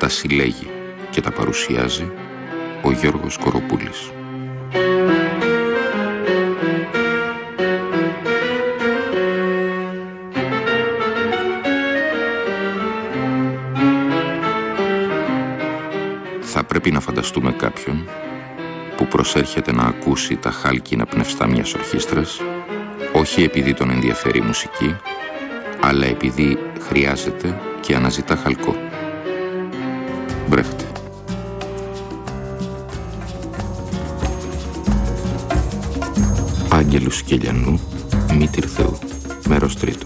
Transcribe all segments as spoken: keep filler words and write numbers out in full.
τα συλλέγει και τα παρουσιάζει ο Γιώργος Κοροπούλης. Θα πρέπει να φανταστούμε κάποιον που προσέρχεται να ακούσει τα χάλκινα πνευστά μιας ορχήστρας, όχι επειδή τον ενδιαφέρει η μουσική, αλλά επειδή χρειάζεται και αναζητά χαλκό. Μπρέχτε. Άγγελου Σκελιανού, Μήτυρ Θεού, μέρος τρίτο.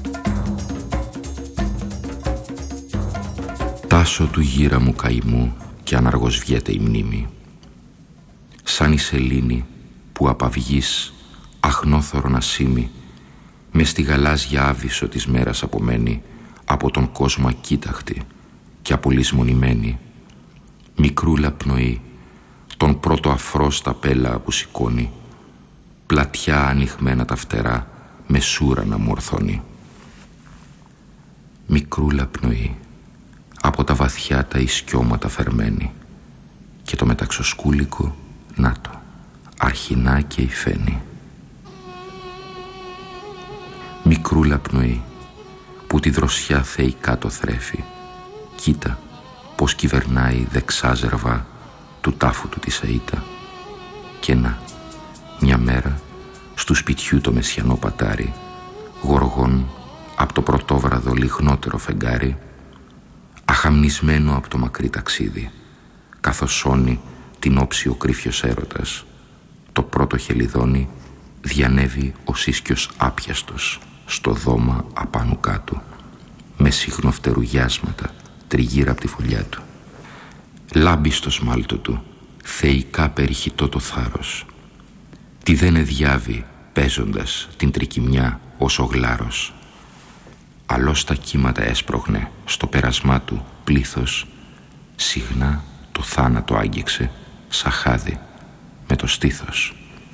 Τάσο του γύρα μου καημού κι αναργός βγαίνει η μνήμη, σαν η σελήνη που απ' αυγής αχνόθωρον ασήμι μες στη γαλάζια άβυσσο της μέρας απομένει από τον κόσμο ακοίταχτη και απολυσμονημένη, μικρούλα πνοή τον πρώτο αφρό στα πέλα που σηκώνει, πλατιά ανοιγμένα τα φτερά με σούρα να μου ορθώνει. Μικρούλα πνοή από τα βαθιά τα ισκιώματα φερμένη και το μεταξοσκούλικο, να το, αρχινά και η φαίνει. Μικρούλα πνοή που τη δροσιά θεϊκά το θρέφει, κοίτα πως κυβερνάει δεξά ζερβά του τάφου του της αΐτα. Και να, μια μέρα στου σπιτιού το μεσιανό πατάρι, γοργόν απ' το πρωτόβραδο λιγνότερο φεγγάρι, αχαμνισμένο από το μακρύ ταξίδι, καθώς σώνει την όψη ο κρύφιος έρωτας, το πρώτο χελιδόνι διανεύει ο σύσκιος άπιαστος στο δώμα απάνω κάτω, με συγνοφτερουγιάσματα τριγύρα από τη φωλιά του. Λάμπει στο σμάλτο του, θεϊκά περιχυτό το θάρρος. Τι δεν εδιάβει παίζοντας την τρικυμιά ως ο γλάρος. Αλλώς τα κύματα έσπρωχνε στο πέρασμά του πλήθος, συχνά το θάνατο άγγιξε σαν χάδι με το στήθος.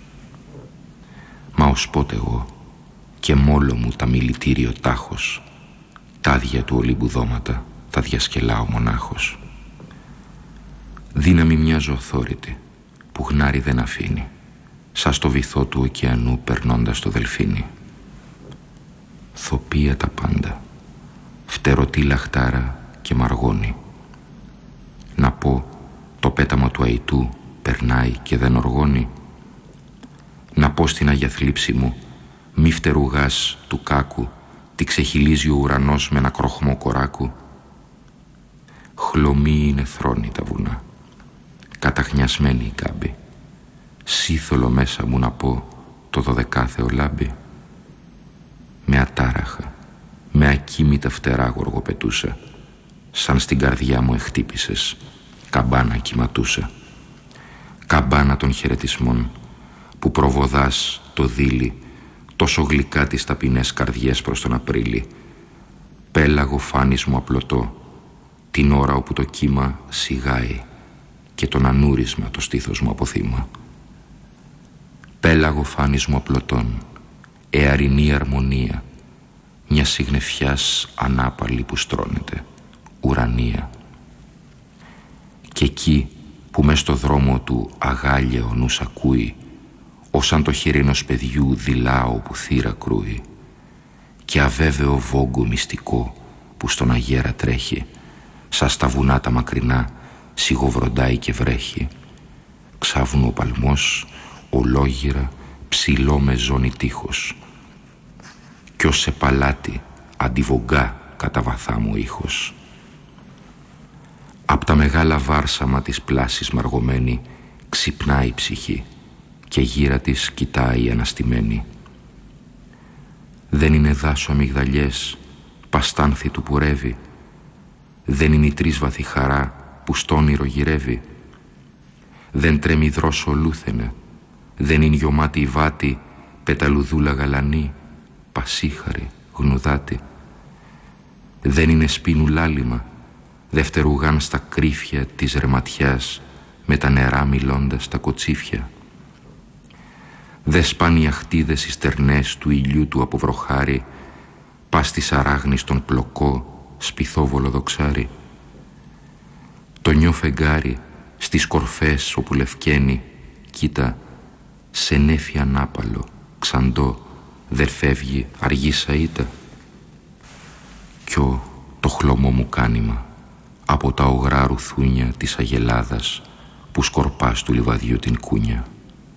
Μα ως πότε εγώ και μόλο μου τα μιλητήριο τάχος, τάδια του ολύμπου δώματα τα διασκελάω μονάχος. Δύναμη μια ζωοθόρητη που γνάρι δεν αφήνει, σαν στο βυθό του ωκεανού περνώντας το δελφίνι. Θοπία τα πάντα, φτερωτή λαχτάρα και μαργώνει. Να πω το πέταμα του αϊτού περνάει και δεν οργώνει. Να πω στην αγιαθλίψη μου μη φτερουγάς του κάκου τι ξεχυλίζει ο ουρανός με ένα κροχμό κοράκου. Χλωμή είναι θρόνη τα βουνά, καταχνιασμένη η κάμπη. Σύθολο μέσα μου να πω το δωδεκάθεο λάμπει. Με ατάραχα, με ακίμητα φτερά γοργοπετούσα, σαν στην καρδιά μου εχτύπησες, καμπάνα κυματούσα. Καμπάνα των χαιρετισμών που προβοδάς το δίλη τόσο γλυκά τις ταπεινές καρδιές προς τον Απρίλη. Πέλαγο φάνης μου απλωτό την ώρα όπου το κύμα σιγάει και τον ανούρισμα το στήθος μου αποθύμα. Πέλαγο φάνης μου απλωτών, εαρινή αρμονία μια συγνεφιάς ανάπαλη που στρώνεται, ουρανία. Και εκεί που μες στο δρόμο του αγάλια ο νους ακούει, ως αν το χέρι ενός παιδιού δειλάω που θύρα κρούει, και αβέβαιο βόγκο μυστικό που στον αγέρα τρέχει, σαν στα βουνά τα μακρινά σιγοβροντάει και βρέχει, ξάβουν ο παλμός ολόγυρα ψηλό με ζώνη τείχος, κι ως σε παλάτι αντιβογκά κατά βαθά μου ήχος. Απ' τα μεγάλα βάρσαμα της πλάσης μαργωμένη ξυπνάει η ψυχή και γύρα της κοιτάει αναστημένη. Δεν είναι δάσο αμυγδαλιές παστάνθη του που ρεύει, δεν είναι η τρίσβαθη χαρά που στ' όνειρο γυρεύει, δεν τρέμει δρόσο λούθενε, δεν είναι γιωμάτη η βάτη πεταλουδούλα γαλανή, πασίχαρη, γνουδάτη, δεν είναι σπίνου λάλημα, δευτερουγάν στα κρύφια της ρεματιάς με τα νερά μιλώντας τα κοτσίφια. Δε σπάνει οι αχτίδες οι στερνές του ηλιού του από βροχάρι, πας της αράγνης τον πλοκό σπιθόβολο δοξάρι. Το νιό φεγγάρι στις κορφές όπου λευκαίνει, κοίτα, σε νέφι ανάπαλο, ξαντό, δεν φεύγει αργή σαΐτα. Κι το χλωμό μου κάνημα από τα ογρά ρουθούνια της αγελάδας που σκορπά του λιβαδιού την κούνια.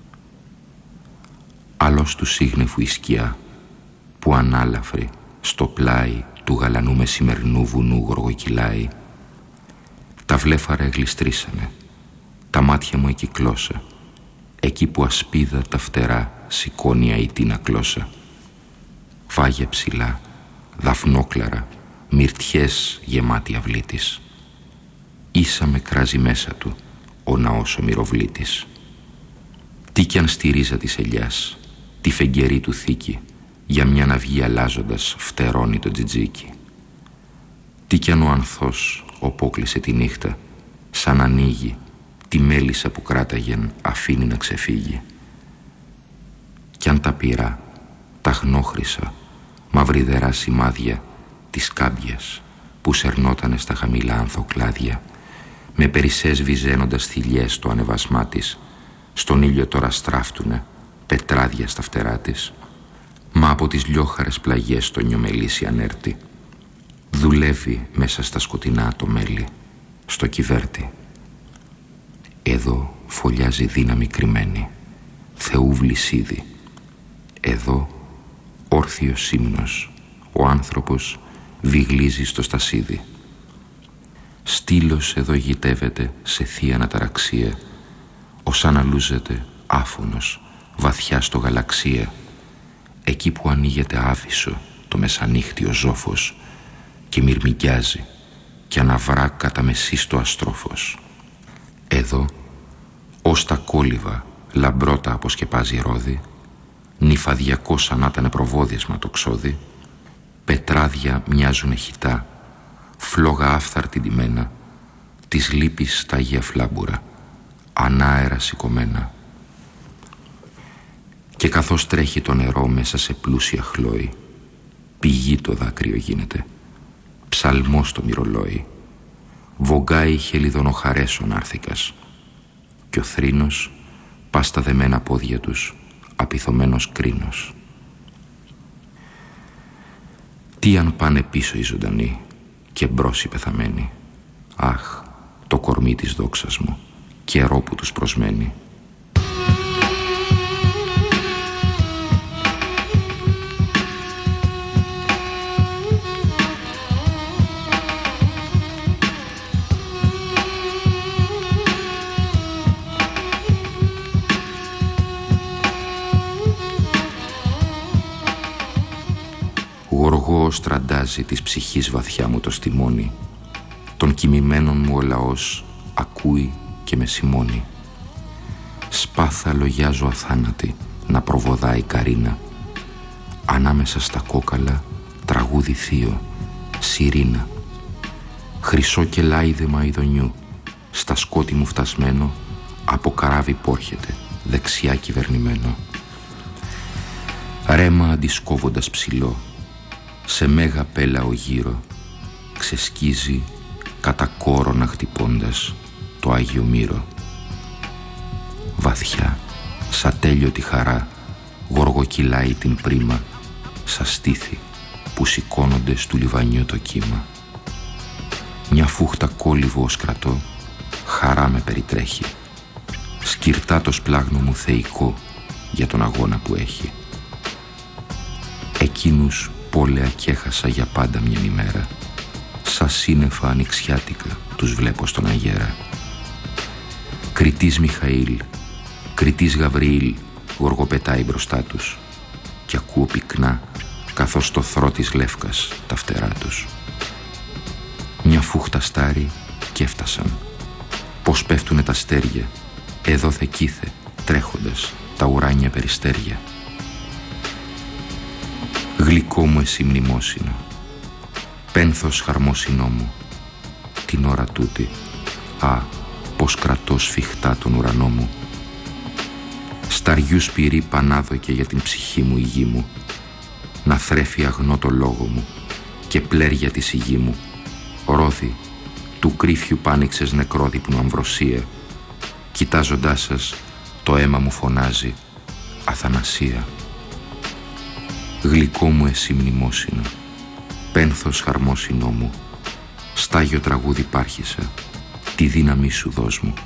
Άλλος του σύγνεφου η σκιά που ανάλαφρη στο πλάι του γαλανού μεσημερινού βουνού γοργοκυλάει. Τα βλέφαρα εγλιστρήσανε, τα μάτια μου εκυκλώσα, εκεί που ασπίδα τα φτερά σηκώνει αητίνα κλώσσα. Φάγια ψηλά, δαφνόκλαρα, μυρτιές γεμάτη αυλή της. Ίσα με κράζει μέσα του ο ναός ο μυροβλήτης. Τι κι αν στη ρίζα της ελιάς, τη φεγγερή του θήκη, για μια ναυγή αλλάζοντας φτερώνει το τζιτζίκι. Τι κι αν ο ανθός οπόκλεισε τη νύχτα, σαν ανοίγει τη μέλισσα που κράταγεν αφήνει να ξεφύγει. Κι αν τα πυρά, τα χνόχρυσα, μαυριδερά σημάδια της κάμπιας που σερνότανε στα χαμηλά ανθοκλάδια, με περισσές βυζένοντας θηλιές στο ανεβασμά της, στον ήλιο τώρα στράφτουνε πετράδια στα φτερά της, μα από τις λιόχαρες πλαγιές το νιομελίσι ανέρτη. Δουλεύει μέσα στα σκοτεινά το μέλι, στο κυβέρτη. Εδώ φωλιάζει δύναμη κρυμμένη, Θεού βλυσίδι. Εδώ όρθιος ύμνος, ο άνθρωπος βιγλίζει στο στασίδι. Στήλος εδώ γητεύεται σε θεία αναταραξία, ως αναλούζεται άφωνος βαθιά στο γαλαξία, εκεί που ανοίγεται άφισο το μεσανύχτιο ζόφος και μυρμηγκιάζει και αναβρά κατά μεσίστο αστρόφος. Εδώ, ως τα κόλληβα λαμπρότα αποσκεπάζει ρόδι, νυφαδιακό σαν να ήταν προβόδισμα το ξόδι, πετράδια μοιάζουν χιτά, φλόγα άφθαρτη ντυμένα, της λύπης στα αγία φλάμπουρα, ανάερα σηκωμένα. Και καθώς τρέχει το νερό μέσα σε πλούσια χλόη, πηγή το δάκρυο γίνεται, ψαλμός το μυρολόι, βογκάει χελιδονοχαρές ο νάρθηκας, κι ο θρήνος πά στα δεμένα πόδια τους απειθωμένος κρίνος. Τι αν πάνε πίσω οι ζωντανοί και μπρος οι πεθαμένοι, αχ, το κορμί της δόξας μου, καιρό που τους προσμένει. Γοργό στραντάζει της ψυχής βαθιά μου το στιμόνι, των κοιμημένων μου ο λαός ακούει και με σημώνει. Σπάθα λογιάζω αθάνατη να προβοδάει καρίνα, ανάμεσα στα κόκαλα τραγούδι θείο, σιρήνα. Χρυσό και λάιδεμα ειδονιού, στα σκότη μου φτασμένο, από καράβι πόρχεται, δεξιά κυβερνημένο. Ρέμα αντισκόβοντας ψηλό, σε μέγα πέλαο γύρω, ξεσκίζει κατά κόρονα χτυπώντας το Άγιο Μύρο. Βαθιά, σα τέλειωτη χαρά, γοργοκυλάει την πρίμα, σα στήθη που σηκώνονται στου λιβανιού το κύμα. Μια φούχτα κόλληβο ως κρατώ, χαρά με περιτρέχει, σκυρτά το σπλάγνο μου θεϊκό για τον αγώνα που έχει. Εκείνους πόλεα κι έχασα για πάντα μια ημέρα, σα σύννεφα ανοιξιάτικα τους βλέπω στον αγέρα. Κριτής Μιχαήλ, κριτής Γαβριήλ γοργοπετάει μπροστά τους κι ακούω πυκνά καθώς το θρώ της λεύκας τα φτερά τους. Μια φούχτα στάρι κι έφτασαν, πως πέφτουνε τα αστέρια, εδώ θεκήθε τρέχοντας τα ουράνια περιστέρια. Γλυκό μου εσύ μνημόσυνο, πένθος χαρμόσυνό μου, την ώρα τούτη, α, πως κρατώ σφιχτά τον ουρανό μου. Σταριού σπυρί πανάδοκε για την ψυχή μου η γη μου, να θρέφει αγνό το λόγο μου και πλέρια τη σιγή μου, ρόδι του του κρύφιου πάνηξες νεκρόδειπνου αμβροσία. Κοιτάζοντάς σας, το αίμα μου φωνάζει Αθανασία. Γλυκό μου εσύ μνημόσυνο, πένθος χαρμόσυνό μου, στάγιο τραγούδι υπάρχησα, τη δύναμή σου δώσ' μου.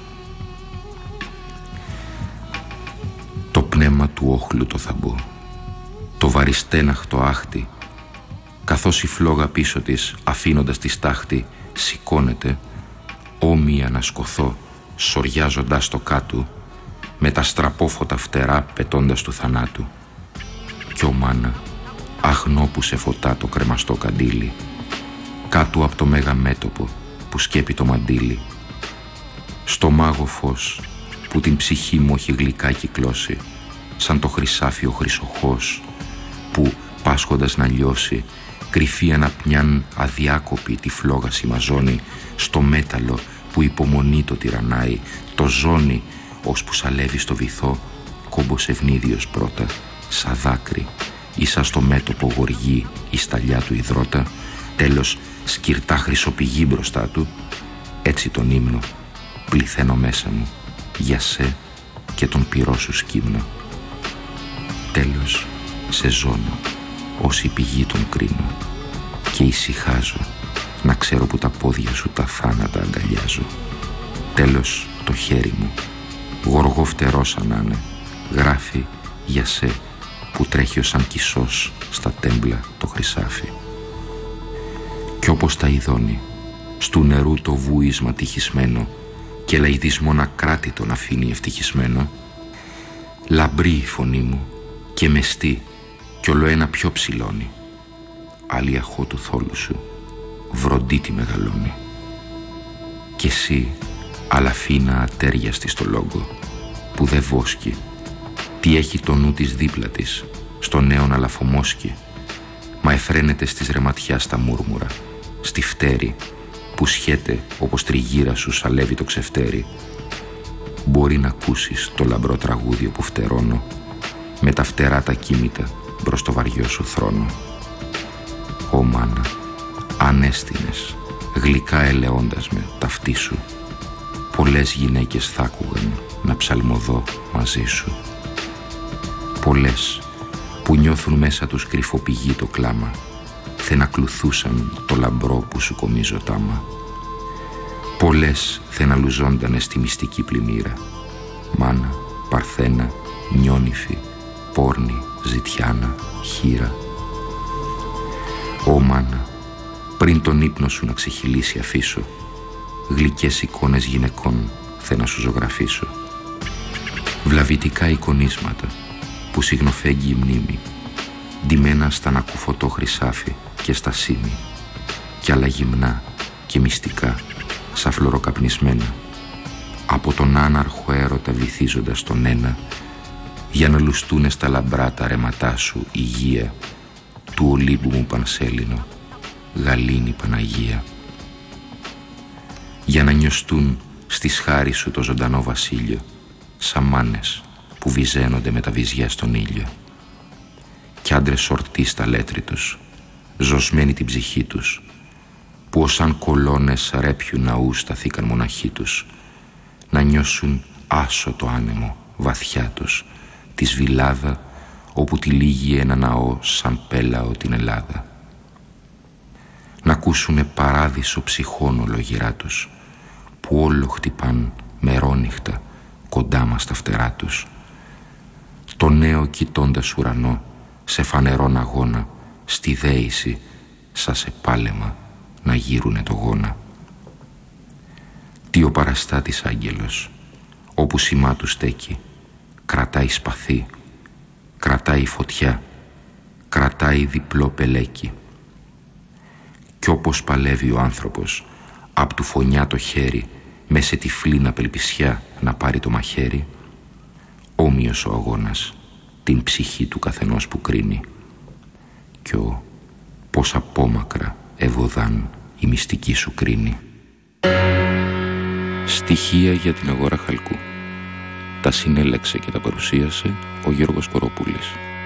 Το πνεύμα του όχλου το θαμπό, το βαριστέναχτο άχτη, καθώς η φλόγα πίσω της, αφήνοντας τη στάχτη, σηκώνεται, όμοια να σκοθώ, σοριάζοντας το κάτω, με τα στραπόφωτα φτερά πετώντας του θανάτου. Κι ο μάνα, αγνό που σε φωτά το κρεμαστό καντήλι, κάτω από το μέγα μέτωπο που σκέπει το μαντίλι, στο μάγο φως που την ψυχή μου έχει γλυκά κυκλώσει, σαν το χρυσάφι ο χρυσοχός που, πάσχοντας να λιώσει, κρυφή αναπνιάν αδιάκοπη τη φλόγα συμμαζώνει, στο μέταλλο που υπομονή το τυραννάει, το ζώνει, ώσπου σαλεύει στο βυθό, κόμπος ευνίδιος πρώτα, σαν δάκρυ, ίσα στο μέτωπο γοργή η σταλιά του υδρότα, τέλος σκυρτά χρυσοπηγή μπροστά του. Έτσι τον ύμνο πληθαίνω μέσα μου, για σε και τον πυρό σου σκύμνο. Τέλος σε ζώνω, ως η πηγή τον κρίνω, και ησυχάζω να ξέρω που τα πόδια σου τα θάνατα αγκαλιάζω. Τέλος το χέρι μου, γοργό φτερό σαν να είναι, γράφει για σε που τρέχει ως σαν κισός στα τέμπλα το χρυσάφι. Κι όπως τα ειδώνει, στου νερού το βούισμα τυχισμένο και λαϊδισμόν ακράτη τον αφήνει ευτυχισμένο, λαμπρή η φωνή μου και μεστή κι ολοένα πιο ψηλώνει, άλλη αχώ του θόλου σου βροντί τη μεγαλώνει. Κι εσύ αλαφίνα ατέριαστη στο λόγο που δε βόσκει, τι έχει το νου της δίπλα της στο νέον αλαφομόσκι, μα εφραίνεται στις ρεματιά στα μούρμουρα, στη φτέρη που σχέται όπως τριγύρα σου σαλεύει το ξεφτέρι. Μπορεί να ακούσεις το λαμπρό τραγούδιο που φτερώνω με τα φτερά τα κύμητα μπρος το βαριό σου θρόνο. Ω μάνα, αν έστεινες γλυκά ελεώντας με ταυτί σου, πολλές γυναίκες θα άκουγαν να ψαλμοδώ μαζί σου. Πολλές που νιώθουν μέσα τους κρυφοπηγή το κλάμα, θεν ακλουθούσαν το λαμπρό που σου κομίζω τάμα. Πολλές θεν αλουζόντανε στη μυστική πλημμύρα, μάνα, παρθένα, νιόνυφη, πόρνη, ζητιάνα, χείρα. Ω μάνα, πριν τον ύπνο σου να ξεχυλήσει αφήσω, γλυκές εικόνες γυναικών θε να σου ζωγραφίσω. Βλαβητικά εικονίσματα που συγνοφέγγει η μνήμη, ντυμένα στα νακουφωτό χρυσάφι και στα σήμη, κι άλλα γυμνά και μυστικά σαν φλωροκαπνισμένα, από τον άναρχο έρωτα βυθίζοντας τον ένα, για να λουστούνε στα λαμπρά τα ρεματά σου υγεία του Ολύμπου μου Πανσέλινο, γαλήνη Παναγία. Για να νιωστούν στη σχάρη σου το ζωντανό βασίλειο, σαν μάνες που βυζένονται με τα βυζιά στον ήλιο, κι άντρες ορτοί στα λέτρη τους, ζωσμένοι την ψυχή τους, που ως σαν κολόνες ρέπιου ναού σταθήκαν μοναχοί τους, να νιώσουν άσο το άνεμο βαθιά τους, τη σβηλάδα όπου τυλίγει ένα ναό σαν πέλαο την Ελλάδα. Να ακούσουνε παράδεισο ψυχών ολογυρά τους, που όλο χτυπάν μερόνυχτα κοντά μας τα φτερά τους. Το νέο κοιτώντας ουρανό σε φανερόν αγώνα, στη δέηση σαν σε πάλεμα να γύρουνε το γόνα. Τι ο παραστάτης άγγελος, όπου σημά του στέκει, κρατάει σπαθί, κρατάει φωτιά, κρατάει διπλό πελέκι. Κι όπως παλεύει ο άνθρωπος απ' του φωνιά το χέρι, με σε τυφλήν απελπισιά να πάρει το μαχαίρι, όμοιος ο αγώνας την ψυχή του καθενός που κρίνει, κι ο πως απόμακρα ευωδάν η μυστική σου κρίνει. Στοιχεία για την αγορά χαλκού. Τα συνέλεξε και τα παρουσίασε ο Γιώργος Κοροπούλης.